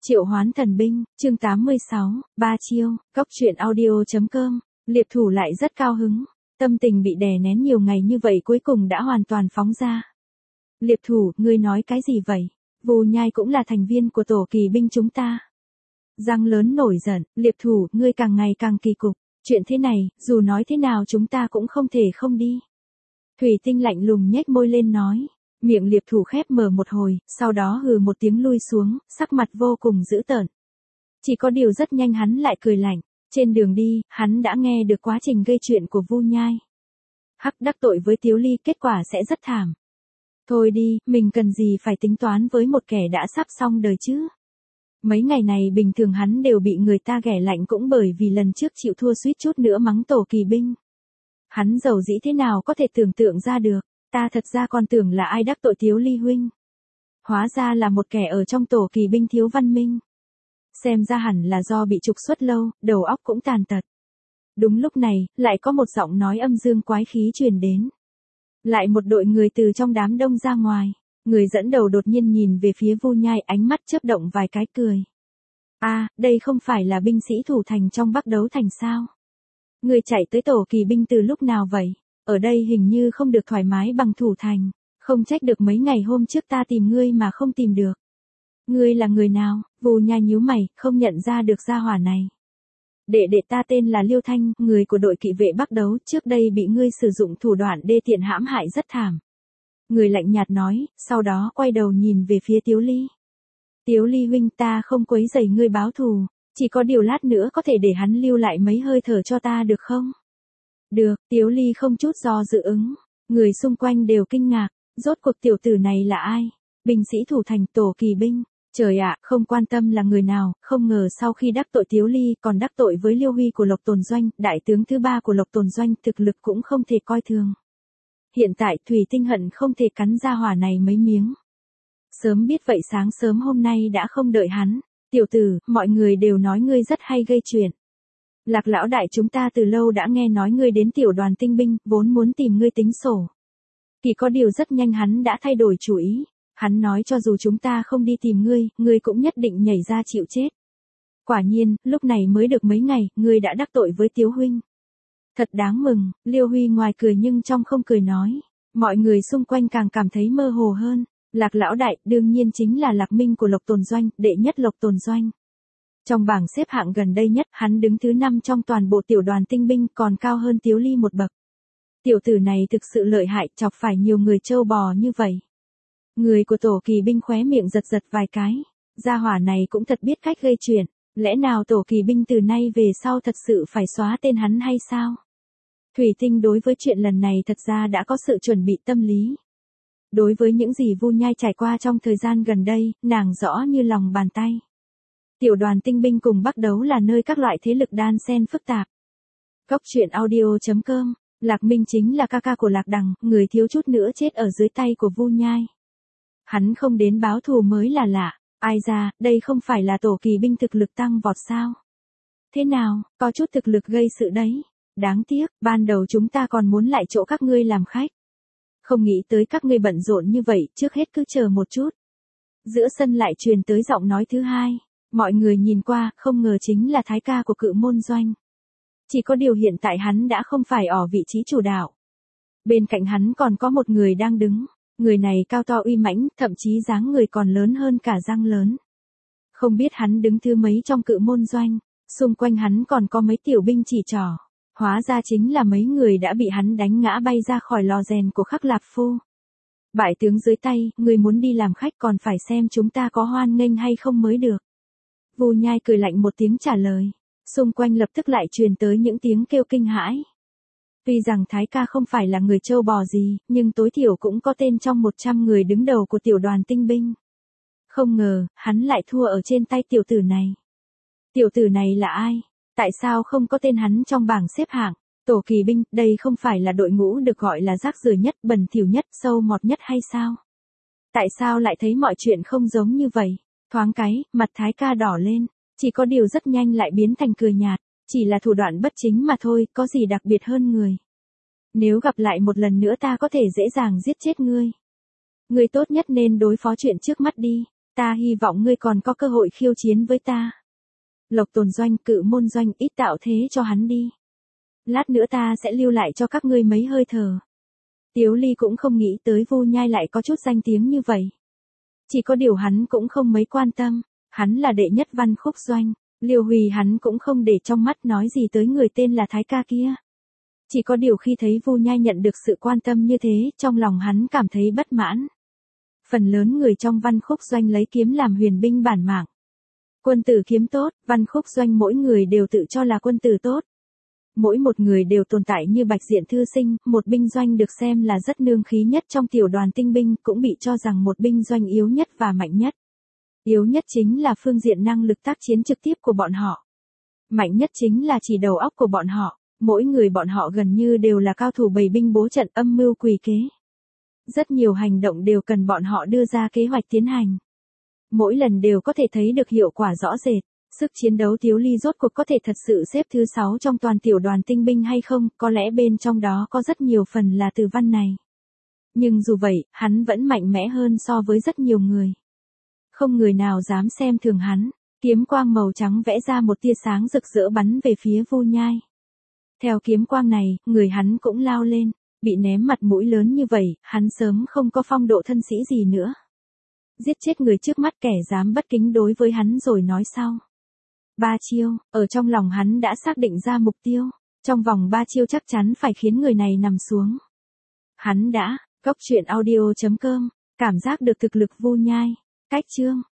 Triệu Hoán Thần Binh, chương 86, Ba Chiêu, Cốc truyện audio.com, Liệp Thủ lại rất cao hứng, tâm tình bị đè nén nhiều ngày như vậy cuối cùng đã hoàn toàn phóng ra. Liệp Thủ, ngươi nói cái gì vậy? Vù Nhai cũng là thành viên của tổ kỳ binh chúng ta. Răng lớn nổi giận, Liệp Thủ, ngươi càng ngày càng kỳ cục, chuyện thế này, dù nói thế nào chúng ta cũng không thể không đi. Thủy Tinh lạnh lùng nhếch môi lên nói. Miệng Liệp Thủ khép mở một hồi, sau đó hừ một tiếng lui xuống, sắc mặt vô cùng dữ tợn. Chỉ có điều rất nhanh hắn lại cười lạnh, trên đường đi, hắn đã nghe được quá trình gây chuyện của Vu Nhai. Hắc đắc tội với Tiếu Ly kết quả sẽ rất thảm. Thôi đi, mình cần gì phải tính toán với một kẻ đã sắp xong đời chứ. Mấy ngày này bình thường hắn đều bị người ta ghẻ lạnh cũng bởi vì lần trước chịu thua suýt chút nữa mắng tổ kỳ binh. Hắn giàu dĩ thế nào có thể tưởng tượng ra được. Ta thật ra còn tưởng là ai đắc tội Tiếu Ly huynh. Hóa ra là một kẻ ở trong tổ kỳ binh thiếu văn minh. Xem ra hẳn là do bị trục xuất lâu, đầu óc cũng tàn tật. Đúng lúc này, lại có một giọng nói âm dương quái khí truyền đến. Lại một đội người từ trong đám đông ra ngoài. Người dẫn đầu đột nhiên nhìn về phía Vu Nhai, ánh mắt chớp động vài cái cười. Đây không phải là binh sĩ thủ thành trong Bắc Đấu Thành sao? Người chạy tới tổ kỳ binh từ lúc nào vậy? Ở đây hình như không được thoải mái bằng thủ thành, không trách được mấy ngày hôm trước ta tìm ngươi mà không tìm được. Ngươi là người nào? Vù Nhai nhíu mày, không nhận ra được gia hỏa này. Đệ ta tên là Liêu Thanh, người của đội kỵ vệ Bắc Đấu, trước đây bị ngươi sử dụng thủ đoạn đê tiện hãm hại rất thảm. Người lạnh nhạt nói, sau đó quay đầu nhìn về phía Tiếu Ly. Tiếu Ly huynh, ta không quấy rầy ngươi báo thù, chỉ có điều lát nữa có thể để hắn lưu lại mấy hơi thở cho ta được không? Được, Tiếu Ly không chút do dự ứng. Người xung quanh đều kinh ngạc, rốt cuộc tiểu tử này là ai? Binh sĩ thủ thành tổ kỳ binh. Trời ạ, không quan tâm là người nào, không ngờ sau khi đắc tội Tiếu Ly còn đắc tội với Liêu Huy của Lộc Tồn Doanh, đại tướng thứ ba của Lộc Tồn Doanh, thực lực cũng không thể coi thường. Hiện tại Thủy Tinh hận không thể cắn ra hỏa này mấy miếng. Sớm biết vậy sáng sớm hôm nay đã không đợi hắn. Tiểu tử, mọi người đều nói ngươi rất hay gây chuyện. Lạc lão đại chúng ta từ lâu đã nghe nói ngươi đến tiểu đoàn tinh binh, vốn muốn tìm ngươi tính sổ. Chỉ có điều rất nhanh hắn đã thay đổi chủ ý. Hắn nói cho dù chúng ta không đi tìm ngươi cũng nhất định nhảy ra chịu chết. Quả nhiên, lúc này mới được mấy ngày, ngươi đã đắc tội với Tiếu huynh. Thật đáng mừng, Liêu Huy ngoài cười nhưng trong không cười nói. Mọi người xung quanh càng cảm thấy mơ hồ hơn. Lạc lão đại, đương nhiên chính là Lạc Minh của Lộc Tồn Doanh, đệ nhất Lộc Tồn Doanh. Trong bảng xếp hạng gần đây nhất, hắn đứng thứ 5 trong toàn bộ tiểu đoàn tinh binh, còn cao hơn Tiếu Ly một bậc. Tiểu tử này thực sự lợi hại, chọc phải nhiều người trâu bò như vậy. Người của tổ kỳ binh khóe miệng giật giật vài cái. Gia hỏa này cũng thật biết cách gây chuyện. Lẽ nào tổ kỳ binh từ nay về sau thật sự phải xóa tên hắn hay sao? Thủy Tinh đối với chuyện lần này thật ra đã có sự chuẩn bị tâm lý. Đối với những gì Vu Nhai trải qua trong thời gian gần đây, nàng rõ như lòng bàn tay. Tiểu đoàn tinh binh cùng Bắc Đấu là nơi các loại thế lực đan xen phức tạp. Cốc truyện audio.com, Lạc Minh chính là ca ca của Lạc Đằng, người thiếu chút nữa chết ở dưới tay của Vu Nhai. Hắn không đến báo thù mới là lạ, ai ra, đây không phải là tổ kỳ binh thực lực tăng vọt sao? Thế nào, có chút thực lực gây sự đấy. Đáng tiếc, ban đầu chúng ta còn muốn lại chỗ các ngươi làm khách. Không nghĩ tới các ngươi bận rộn như vậy, trước hết cứ chờ một chút. Giữa sân lại truyền tới giọng nói thứ hai. Mọi người nhìn qua, không ngờ chính là Thái ca của Cự Môn Doanh. Chỉ có điều hiện tại hắn đã không phải ở vị trí chủ đạo. Bên cạnh hắn còn có một người đang đứng. Người này cao to uy mãnh, thậm chí dáng người còn lớn hơn cả răng lớn. Không biết hắn đứng thứ mấy trong Cự Môn Doanh. Xung quanh hắn còn có mấy tiểu binh chỉ trỏ. Hóa ra chính là mấy người đã bị hắn đánh ngã bay ra khỏi lò rèn của Khắc Lạp Phu. Bại tướng dưới tay, người muốn đi làm khách còn phải xem chúng ta có hoan nghênh hay không mới được. Vu Nhai cười lạnh một tiếng trả lời. Xung quanh lập tức lại truyền tới những tiếng kêu kinh hãi. Tuy rằng Thái ca không phải là người trâu bò gì, nhưng tối thiểu cũng có tên trong 100 người đứng đầu của tiểu đoàn tinh binh. Không ngờ, hắn lại thua ở trên tay tiểu tử này. Tiểu tử này là ai? Tại sao không có tên hắn trong bảng xếp hạng? Tổ kỳ binh, đây không phải là đội ngũ được gọi là rác rưởi nhất, bẩn thỉu nhất, sâu mọt nhất hay sao? Tại sao lại thấy mọi chuyện không giống như vậy? Thoáng cái, mặt Thái ca đỏ lên, chỉ có điều rất nhanh lại biến thành cười nhạt, chỉ là thủ đoạn bất chính mà thôi, có gì đặc biệt hơn người. Nếu gặp lại một lần nữa ta có thể dễ dàng giết chết ngươi. Ngươi tốt nhất nên đối phó chuyện trước mắt đi, Ta hy vọng ngươi còn có cơ hội khiêu chiến với ta. Lộc Tồn Doanh, Cự Môn Doanh, ít tạo thế cho hắn đi. Lát nữa ta sẽ lưu lại cho các ngươi mấy hơi thở. Tiếu Ly cũng không nghĩ tới Vu Nhai lại có chút danh tiếng như vậy. Chỉ có điều hắn cũng không mấy quan tâm, hắn là đệ nhất văn khúc doanh, Liêu Hùy hắn cũng không để trong mắt nói gì tới người tên là Thái ca kia. Chỉ có điều khi thấy Vu Nhai nhận được sự quan tâm như thế, trong lòng hắn cảm thấy bất mãn. Phần lớn người trong văn khúc doanh lấy kiếm làm huyền binh bản mạng. Quân tử kiếm tốt, văn khúc doanh mỗi người đều tự cho là quân tử tốt. Mỗi một người đều tồn tại như bạch diện thư sinh, một binh doanh được xem là rất nương khí nhất trong tiểu đoàn tinh binh, cũng bị cho rằng một binh doanh yếu nhất và mạnh nhất. Yếu nhất chính là phương diện năng lực tác chiến trực tiếp của bọn họ. Mạnh nhất chính là chỉ đầu óc của bọn họ, mỗi người bọn họ gần như đều là cao thủ bày binh bố trận âm mưu quỷ kế. Rất nhiều hành động đều cần bọn họ đưa ra kế hoạch tiến hành. Mỗi lần đều có thể thấy được hiệu quả rõ rệt. Sức chiến đấu Tiếu Ly rốt cuộc có thể thật sự xếp thứ 6 trong toàn tiểu đoàn tinh binh hay không, có lẽ bên trong đó có rất nhiều phần là từ văn này. Nhưng dù vậy, hắn vẫn mạnh mẽ hơn so với rất nhiều người. Không người nào dám xem thường hắn, kiếm quang màu trắng vẽ ra một tia sáng rực rỡ bắn về phía Vu Nhai. Theo kiếm quang này, người hắn cũng lao lên, bị ném mặt mũi lớn như vậy, hắn sớm không có phong độ thân sĩ gì nữa. Giết chết người trước mắt kẻ dám bất kính đối với hắn rồi nói sau. 3 chiêu, ở trong lòng hắn đã xác định ra mục tiêu, trong vòng 3 chiêu chắc chắn phải khiến người này nằm xuống. Hắn đã, Cốc Truyện Audio.com, cảm giác được thực lực Vu Nhai, cách chương.